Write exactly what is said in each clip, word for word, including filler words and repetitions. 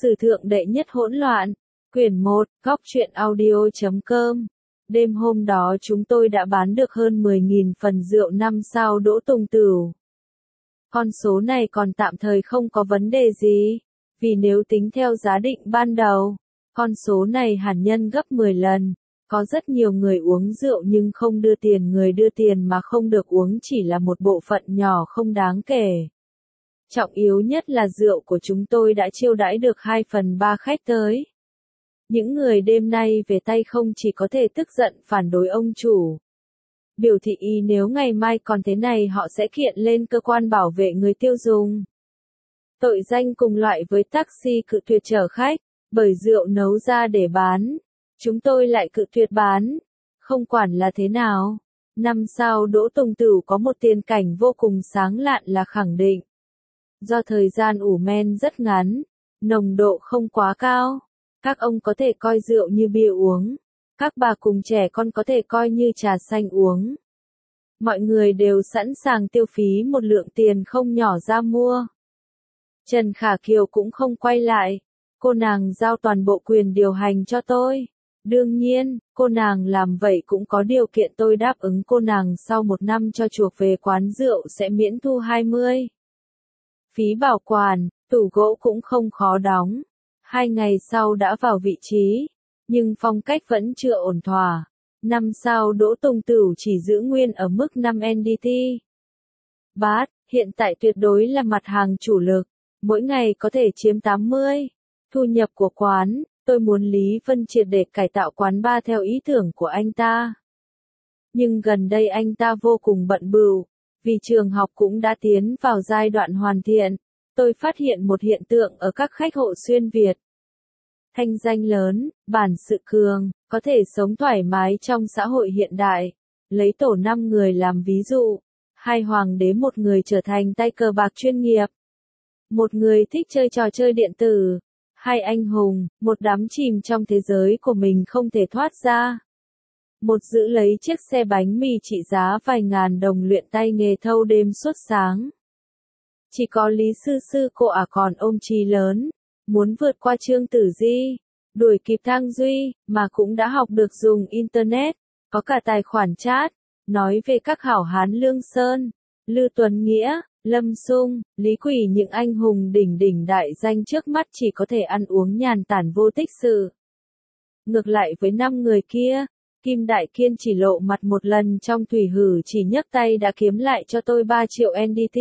Sử thượng đệ nhất hỗn loạn. Quyển một, góc truyện audio chấm com. Đêm hôm đó chúng tôi đã bán được hơn mười nghìn phần rượu năm sao Đỗ Tùng Tửu. Con số này còn tạm thời không có vấn đề gì, vì nếu tính theo giá định ban đầu, con số này hẳn nhân gấp mười lần. Có rất nhiều người uống rượu nhưng không đưa tiền, người đưa tiền mà không được uống chỉ là một bộ phận nhỏ không đáng kể. Trọng yếu nhất là rượu của chúng tôi đã chiêu đãi được hai phần ba khách tới. Những người đêm nay về tay không chỉ có thể tức giận phản đối ông chủ, biểu thị ý nếu ngày mai còn thế này họ sẽ kiện lên cơ quan bảo vệ người tiêu dùng. Tội danh cùng loại với taxi cự tuyệt chở khách, bởi rượu nấu ra để bán, chúng tôi lại cự tuyệt bán, không quản là thế nào. Năm sao Đỗ Tùng Tửu có một tiền cảnh vô cùng sáng lạn là khẳng định. Do thời gian ủ men rất ngắn, nồng độ không quá cao, các ông có thể coi rượu như bia uống, các bà cùng trẻ con có thể coi như trà xanh uống. Mọi người đều sẵn sàng tiêu phí một lượng tiền không nhỏ ra mua. Trần Khả Kiều cũng không quay lại, cô nàng giao toàn bộ quyền điều hành cho tôi. Đương nhiên, cô nàng làm vậy cũng có điều kiện tôi đáp ứng cô nàng sau một năm cho chuộc về quán rượu sẽ miễn thu hai mươi. Phí bảo quản, tủ gỗ cũng không khó đóng. Hai ngày sau đã vào vị trí, nhưng phong cách vẫn chưa ổn thỏa. Năm sao Đỗ Tùng Tửu chỉ giữ nguyên ở mức năm en đê tê. Bát, hiện tại tuyệt đối là mặt hàng chủ lực, mỗi ngày có thể chiếm tám mươi. Thu nhập của quán, tôi muốn Lý Vân triệt để cải tạo quán bar theo ý tưởng của anh ta. Nhưng gần đây anh ta vô cùng bận bịu, vì trường học cũng đã tiến vào giai đoạn hoàn thiện. Tôi phát hiện một hiện tượng ở các khách hộ xuyên Việt. Thanh danh lớn, bản sự cường, có thể sống thoải mái trong xã hội hiện đại. Lấy tổ năm người làm ví dụ, hai hoàng đế, một người trở thành tay cờ bạc chuyên nghiệp, một người thích chơi trò chơi điện tử, hai anh hùng, một đắm chìm trong thế giới của mình không thể thoát ra. Một giữ lấy chiếc xe bánh mì trị giá vài ngàn đồng luyện tay nghề thâu đêm suốt sáng. Chỉ có Lý Sư Sư cô ả còn ôm chí lớn, muốn vượt qua Trương Tử Di, đuổi kịp Thang Duy, mà cũng đã học được dùng Internet, có cả tài khoản chat, nói về các hảo hán Lương Sơn, Lư Tuấn Nghĩa, Lâm Sung, Lý Quỳ, những anh hùng đỉnh đỉnh đại danh trước mắt chỉ có thể ăn uống nhàn tản vô tích sự. Ngược lại với năm người kia, Kim Đại Kiên chỉ lộ mặt một lần trong thủy hử chỉ nhấc tay đã kiếm lại cho tôi ba triệu en đê tê.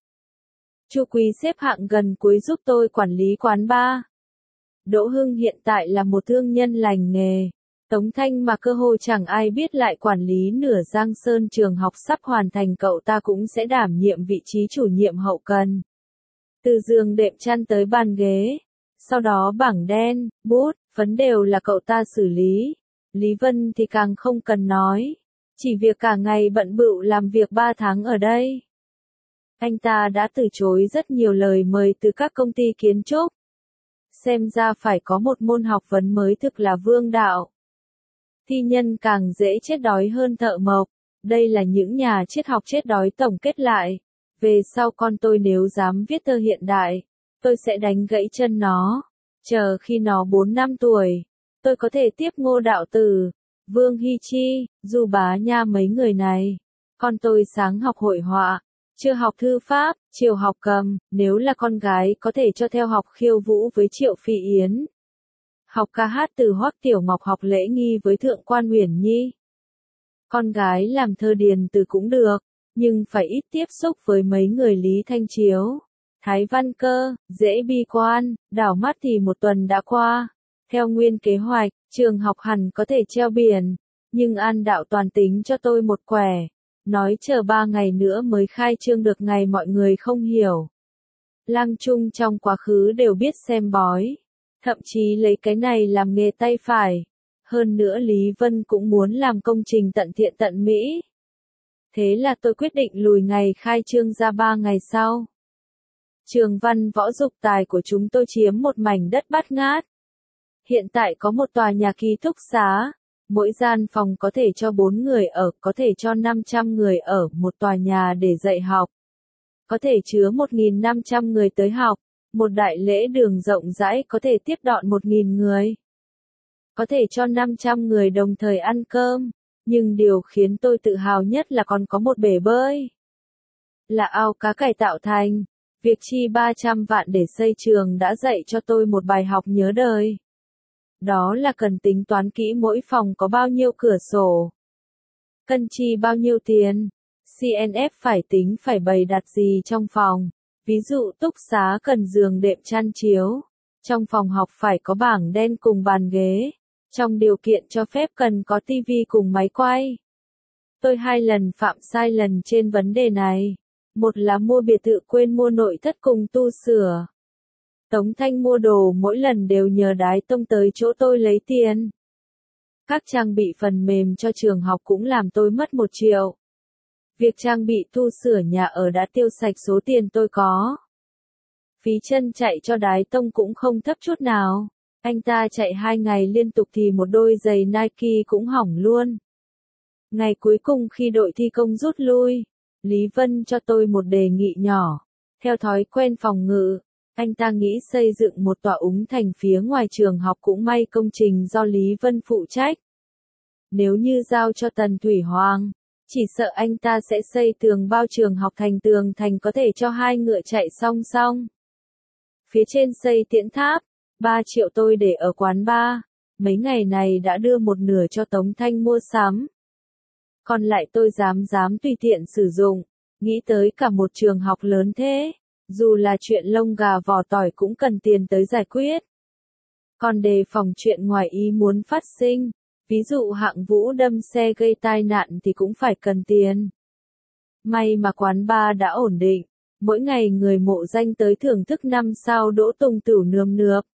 Chu Quý xếp hạng gần cuối giúp tôi quản lý quán bar. Đỗ Hưng hiện tại là một thương nhân lành nghề. Tống Thanh mà cơ hội chẳng ai biết lại quản lý nửa Giang Sơn trường học sắp hoàn thành, cậu ta cũng sẽ đảm nhiệm vị trí chủ nhiệm hậu cần. Từ giường đệm chăn tới bàn ghế, sau đó bảng đen, bút, phấn đều là cậu ta xử lý. Lý Vân thì càng không cần nói, chỉ việc cả ngày bận bịu làm việc ba tháng ở đây. Anh ta đã từ chối rất nhiều lời mời từ các công ty kiến trúc. Xem ra phải có một môn học vấn mới thực là vương đạo. Thi nhân càng dễ chết đói hơn thợ mộc. Đây là những nhà triết học chết đói tổng kết lại. Về sau con tôi nếu dám viết thơ hiện đại, tôi sẽ đánh gãy chân nó. Chờ khi nó bốn năm tuổi, tôi có thể tiếp Ngô Đạo Tử, Vương Hy Chi, Du Bá Nha mấy người này. Con tôi sáng học hội họa, chưa học thư pháp, chiều học cầm, nếu là con gái có thể cho theo học khiêu vũ với Triệu Phi Yến. Học ca hát từ Hoắc Tiểu Ngọc, học lễ nghi với Thượng quan Uyển Nhi. Con gái làm thơ điền từ cũng được, nhưng phải ít tiếp xúc với mấy người Lý Thanh Chiếu, Thái Văn Cơ, dễ bi quan, đảo mắt thì một tuần đã qua. Theo nguyên kế hoạch, trường học hẳn có thể treo biển, nhưng An Đạo Toàn tính cho tôi một quẻ. Nói chờ ba ngày nữa mới khai trương được, ngày mọi người không hiểu. Lang Trung trong quá khứ đều biết xem bói, thậm chí lấy cái này làm nghề tay phải. Hơn nữa Lý Vân cũng muốn làm công trình tận thiện tận mỹ. Thế là tôi quyết định lùi ngày khai trương ra ba ngày sau. Trường văn võ dục tài của chúng tôi chiếm một mảnh đất bát ngát. Hiện tại có một tòa nhà ký túc xá. Mỗi gian phòng có thể cho bốn người ở, có thể cho năm trăm người ở, một tòa nhà để dạy học. Có thể chứa một nghìn năm trăm người tới học, Một đại lễ đường rộng rãi có thể tiếp đón một nghìn người. Có thể cho năm trăm người đồng thời ăn cơm. Nhưng điều khiến tôi tự hào nhất là còn có một bể bơi. Là ao cá cải tạo thành. Việc chi ba trăm vạn để xây trường đã dạy cho tôi một bài học nhớ đời. Đó là cần tính toán kỹ mỗi phòng có bao nhiêu cửa sổ. Cần chi bao nhiêu tiền. xê en ép phải tính phải bày đặt gì trong phòng. Ví dụ túc xá cần giường đệm chăn chiếu. Trong phòng học phải có bảng đen cùng bàn ghế. Trong điều kiện cho phép cần có tivi cùng máy quay. Tôi hai lần phạm sai lần trên vấn đề này. Một là mua biệt thự quên mua nội thất cùng tu sửa. Tống Thanh mua đồ mỗi lần đều nhờ Đái Tông tới chỗ tôi lấy tiền. Các trang bị phần mềm cho trường học cũng làm tôi mất một triệu. Việc trang bị tu sửa nhà ở đã tiêu sạch số tiền tôi có. Phí chân chạy cho Đái Tông cũng không thấp chút nào. Anh ta chạy hai ngày liên tục thì một đôi giày Nike cũng hỏng luôn. Ngày cuối cùng khi đội thi công rút lui, Lý Vân cho tôi một đề nghị nhỏ. Theo thói quen phòng ngự, anh ta nghĩ xây dựng một tòa úng thành phía ngoài trường học cũng may công trình do Lý Vân phụ trách. Nếu như giao cho Tần Thủy Hoàng, chỉ sợ anh ta sẽ xây tường bao trường học thành tường thành có thể cho hai ngựa chạy song song. Phía trên xây tiễn tháp, ba triệu tôi để ở quán bar, mấy ngày này đã đưa một nửa cho Tống Thanh mua sắm. Còn lại tôi dám dám tùy tiện sử dụng, nghĩ tới cả một trường học lớn thế, dù là chuyện lông gà vỏ tỏi cũng cần tiền tới giải quyết. Còn đề phòng chuyện ngoài ý muốn phát sinh, ví dụ Hạng Vũ đâm xe gây tai nạn thì cũng phải cần tiền. May mà quán bar đã ổn định, mỗi ngày người mộ danh tới thưởng thức năm sao Đỗ Tùng Tửu nườm nượp.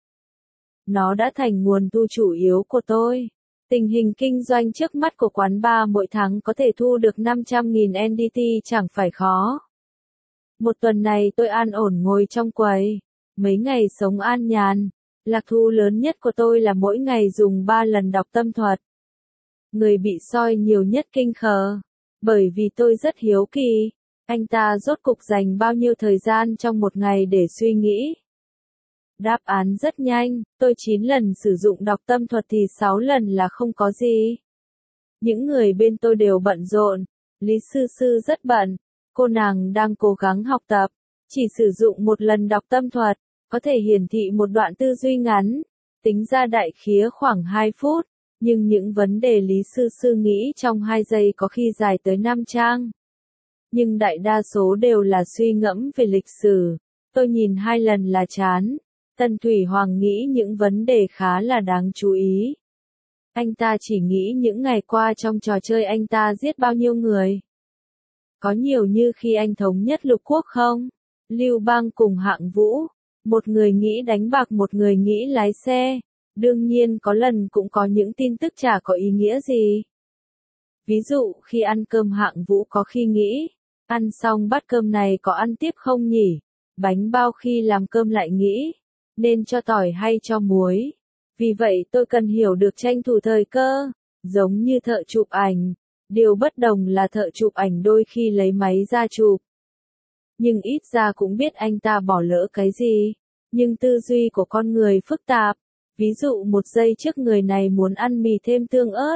Nó đã thành nguồn thu chủ yếu của tôi. Tình hình kinh doanh trước mắt của quán bar mỗi tháng có thể thu được năm trăm nghìn en đê tê chẳng phải khó. Một tuần này tôi an ổn ngồi trong quầy, mấy ngày sống an nhàn. Lạc thú lớn nhất của tôi là mỗi ngày dùng ba lần đọc tâm thuật. Người bị soi nhiều nhất kinh khờ. Bởi vì tôi rất hiếu kỳ, anh ta rốt cục dành bao nhiêu thời gian trong một ngày để suy nghĩ. Đáp án rất nhanh, tôi chín lần sử dụng đọc tâm thuật thì sáu lần là không có gì. Những người bên tôi đều bận rộn, Lý Sư Sư rất bận, cô nàng đang cố gắng học tập, chỉ sử dụng một lần đọc tâm thuật, có thể hiển thị một đoạn tư duy ngắn, tính ra đại khía khoảng hai phút, nhưng những vấn đề Lý Sư Sư nghĩ trong hai giây có khi dài tới năm trang. Nhưng đại đa số đều là suy ngẫm về lịch sử, tôi nhìn hai lần là chán. Tần Thủy Hoàng nghĩ những vấn đề khá là đáng chú ý. Anh ta chỉ nghĩ những ngày qua trong trò chơi anh ta giết bao nhiêu người. Có nhiều như khi anh thống nhất lục quốc không? Lưu Bang cùng Hạng Vũ, một người nghĩ đánh bạc một người nghĩ lái xe. Đương nhiên có lần cũng có những tin tức chả có ý nghĩa gì. Ví dụ khi ăn cơm Hạng Vũ có khi nghĩ, ăn xong bát cơm này có ăn tiếp không nhỉ? Bánh bao khi làm cơm lại nghĩ, nên cho tỏi hay cho muối. Vì vậy tôi cần hiểu được tranh thủ thời cơ, giống như thợ chụp ảnh. Điều bất đồng là thợ chụp ảnh đôi khi lấy máy ra chụp. Nhưng ít ra cũng biết anh ta bỏ lỡ cái gì. Nhưng tư duy của con người phức tạp. Ví dụ một giây trước người này muốn ăn mì thêm tương ớt.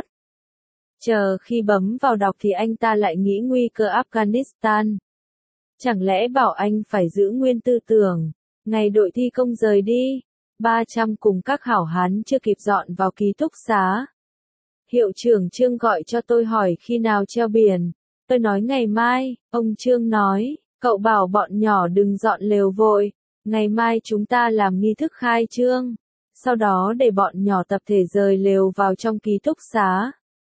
Chờ khi bấm vào đọc thì anh ta lại nghĩ nguy cơ Afghanistan. Chẳng lẽ bảo anh phải giữ nguyên tư tưởng. Ngày đội thi công rời đi, ba trăm cùng các hảo hán chưa kịp dọn vào ký túc xá. Hiệu trưởng Trương gọi cho tôi hỏi khi nào treo biển. Tôi nói ngày mai, ông Trương nói, cậu bảo bọn nhỏ đừng dọn lều vội, ngày mai chúng ta làm nghi thức khai trương, sau đó để bọn nhỏ tập thể rời lều vào trong ký túc xá.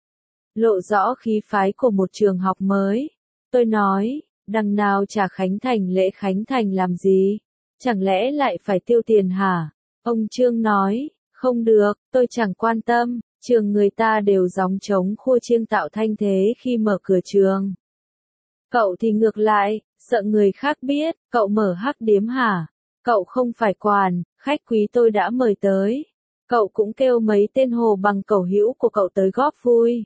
Lộ rõ khí phái của một trường học mới. Tôi nói, đằng nào trả khánh thành lễ khánh thành làm gì? Chẳng lẽ lại phải tiêu tiền hả? Ông Trương nói, không được, tôi chẳng quan tâm, trường người ta đều gióng trống khua chiêng tạo thanh thế khi mở cửa trường. Cậu thì ngược lại, sợ người khác biết, cậu mở hắc điếm hả? Cậu không phải quản, khách quý tôi đã mời tới. Cậu cũng kêu mấy tên hồ bằng cẩu hữu của cậu tới góp vui.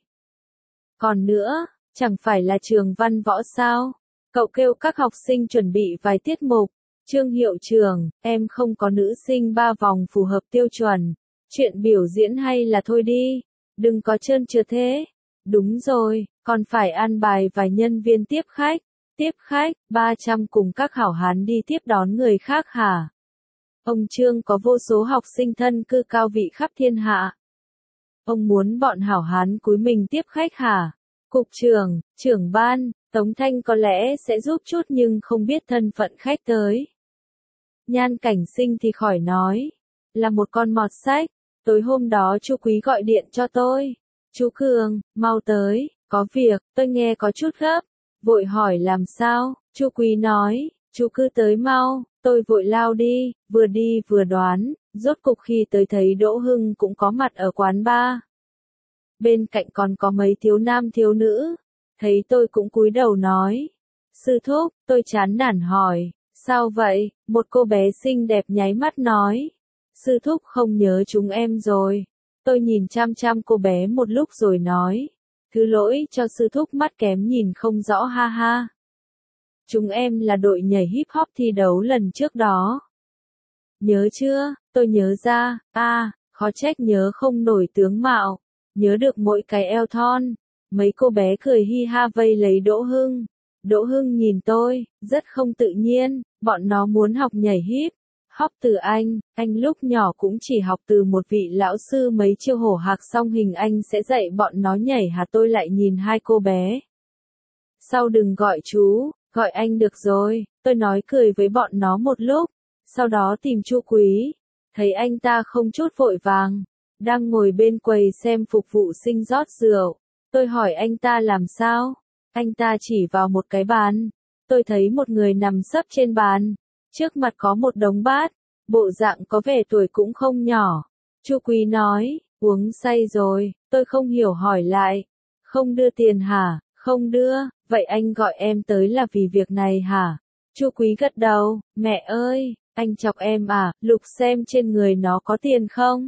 Còn nữa, chẳng phải là trường văn võ sao? Cậu kêu các học sinh chuẩn bị vài tiết mục. Trương hiệu trưởng, em không có nữ sinh ba vòng phù hợp tiêu chuẩn. Chuyện biểu diễn hay là thôi đi. Đừng có trơn trượt thế. Đúng rồi, còn phải an bài vài nhân viên tiếp khách. Tiếp khách, ba trăm cùng các hảo hán đi tiếp đón người khác hả? Ông Trương có vô số học sinh thân cư cao vị khắp thiên hạ. Ông muốn bọn hảo hán cúi mình tiếp khách hả? Cục trưởng, trưởng ban, Tống Thanh có lẽ sẽ giúp chút nhưng không biết thân phận khách tới. Nhan Cảnh Sinh thì khỏi nói. Là một con mọt sách. Tối hôm đó chú Quý gọi điện cho tôi. Chú Cường, mau tới, có việc, tôi nghe có chút gấp. Vội hỏi làm sao, chú Quý nói, chú cứ tới mau, tôi vội lao đi, vừa đi vừa đoán, rốt cục khi tới thấy Đỗ Hưng cũng có mặt ở quán bar. Bên cạnh còn có mấy thiếu nam thiếu nữ, thấy tôi cũng cúi đầu nói. Sư thúc, tôi chán nản hỏi, sao vậy, một cô bé xinh đẹp nháy mắt nói. Sư thúc không nhớ chúng em rồi. Tôi nhìn chăm chăm cô bé một lúc rồi nói. Thứ lỗi cho sư thúc mắt kém nhìn không rõ ha ha. Chúng em là đội nhảy hip hop thi đấu lần trước đó. Nhớ chưa, tôi nhớ ra, a à, khó trách nhớ không nổi tướng mạo. Nhớ được mỗi cái eo thon. Mấy cô bé cười hi ha vây lấy Đỗ Hưng. Đỗ Hưng nhìn tôi, rất không tự nhiên, bọn nó muốn học nhảy hip. Hop từ anh, anh lúc nhỏ cũng chỉ học từ một vị lão sư mấy chiêu hổ hạc xong hình anh sẽ dạy bọn nó nhảy hả? Tôi lại nhìn hai cô bé. Sau đừng gọi chú, gọi anh được rồi, tôi nói cười với bọn nó một lúc, sau đó tìm chú Quý, thấy anh ta không chút vội vàng, đang ngồi bên quầy xem phục vụ sinh rót rượu, tôi hỏi anh ta làm sao, anh ta chỉ vào một cái bàn, tôi thấy một người nằm sấp trên bàn. Trước mặt có một đống bát, bộ dạng có vẻ tuổi cũng không nhỏ. Chú Quý nói, uống say rồi, tôi không hiểu hỏi lại. Không đưa tiền hả? Không đưa, vậy anh gọi em tới là vì việc này hả? Chú Quý gật đầu, mẹ ơi, anh chọc em à, lục xem trên người nó có tiền không?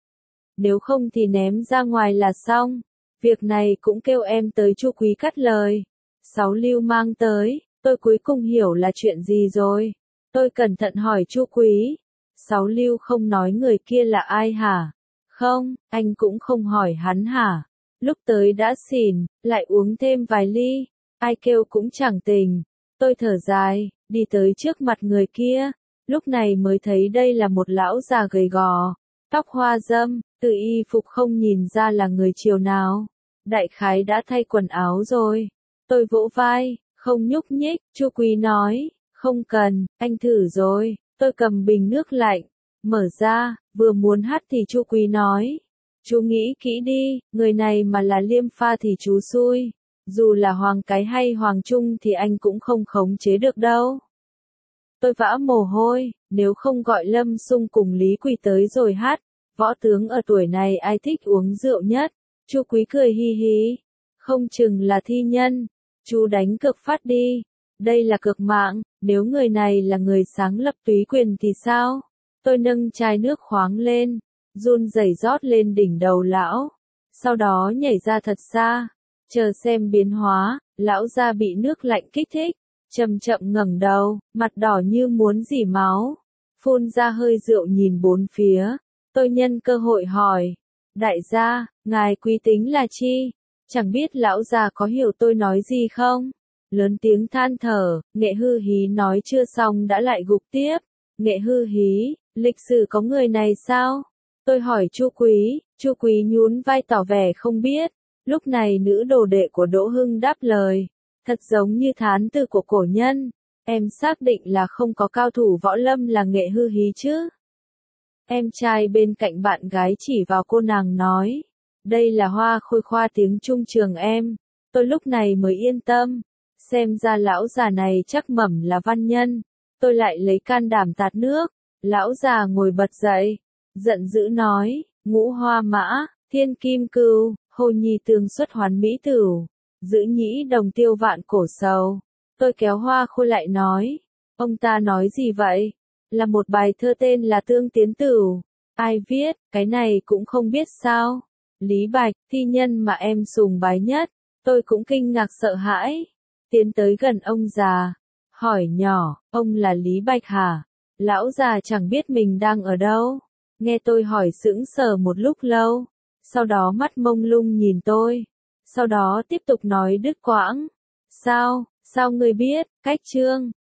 Nếu không thì ném ra ngoài là xong. Việc này cũng kêu em tới. Chú Quý cắt lời. Sáu Lưu mang tới, tôi cuối cùng hiểu là chuyện gì rồi. Tôi cẩn thận hỏi chú Quý. Sáu Lưu không nói người kia là ai hả? Không, anh cũng không hỏi hắn hả? Lúc tới đã xỉn, lại uống thêm vài ly. Ai kêu cũng chẳng tình. Tôi thở dài, đi tới trước mặt người kia. Lúc này mới thấy đây là một lão già gầy gò. Tóc hoa râm, từ y phục không nhìn ra là người triều nào. Đại khái đã thay quần áo rồi. Tôi vỗ vai, không nhúc nhích. Chú Quý nói. Không cần, anh thử rồi, tôi cầm bình nước lạnh, mở ra, vừa muốn hắt thì chú Quý nói. Chú nghĩ kỹ đi, người này mà là Liêm Pha thì chú xui, dù là Hoàng Cái hay Hoàng Trung thì anh cũng không khống chế được đâu. Tôi vã mồ hôi, nếu không gọi Lâm Sung cùng Lý Quỳ tới rồi hát, võ tướng ở tuổi này ai thích uống rượu nhất, chú Quý cười hi hi, không chừng là thi nhân, chú đánh cược phát đi. Đây là cược mạng, nếu người này là người sáng lập túy quyền thì sao? Tôi nâng chai nước khoáng lên, run rẩy rót lên đỉnh đầu lão, sau đó nhảy ra thật xa, chờ xem biến hóa, lão ra bị nước lạnh kích thích, chậm chậm ngẩng đầu, mặt đỏ như muốn rỉ máu, phun ra hơi rượu nhìn bốn phía, tôi nhân cơ hội hỏi, đại gia, ngài quý tính là chi? Chẳng biết lão già có hiểu tôi nói gì không? Lớn tiếng than thở, Nghệ Hư Hí nói chưa xong đã lại gục tiếp. Nghệ Hư Hí, lịch sử có người này sao? Tôi hỏi chú Quý, chú Quý nhún vai tỏ vẻ không biết. Lúc này nữ đồ đệ của Đỗ Hưng đáp lời, thật giống như thán từ của cổ nhân. Em xác định là không có cao thủ võ lâm là Nghệ Hư Hí chứ? Em trai bên cạnh bạn gái chỉ vào cô nàng nói, đây là Hoa Khôi khoa tiếng Trung trường em. Tôi lúc này mới yên tâm. Xem ra lão già này chắc mẩm là văn nhân. Tôi lại lấy can đảm tạt nước. Lão già ngồi bật dậy. Giận dữ nói, ngũ hoa mã, thiên kim cưu, hồ nhi tương xuất hoán mỹ tửu. Giữ nhĩ đồng tiêu vạn cổ sầu. Tôi kéo Hoa Khôi lại nói. Ông ta nói gì vậy? Là một bài thơ tên là Tương Tiến Tửu. Ai viết, cái này cũng không biết sao. Lý Bạch, thi nhân mà em sùng bái nhất. Tôi cũng kinh ngạc sợ hãi. Tiến tới gần ông già, Hỏi nhỏ, ông là Lý Bạch hả? Lão già chẳng biết mình đang ở đâu. Nghe tôi hỏi sững sờ một lúc lâu. Sau đó mắt mông lung nhìn tôi. Sau đó tiếp tục nói đứt quãng. Sao, sao ngươi biết, Cách Trương?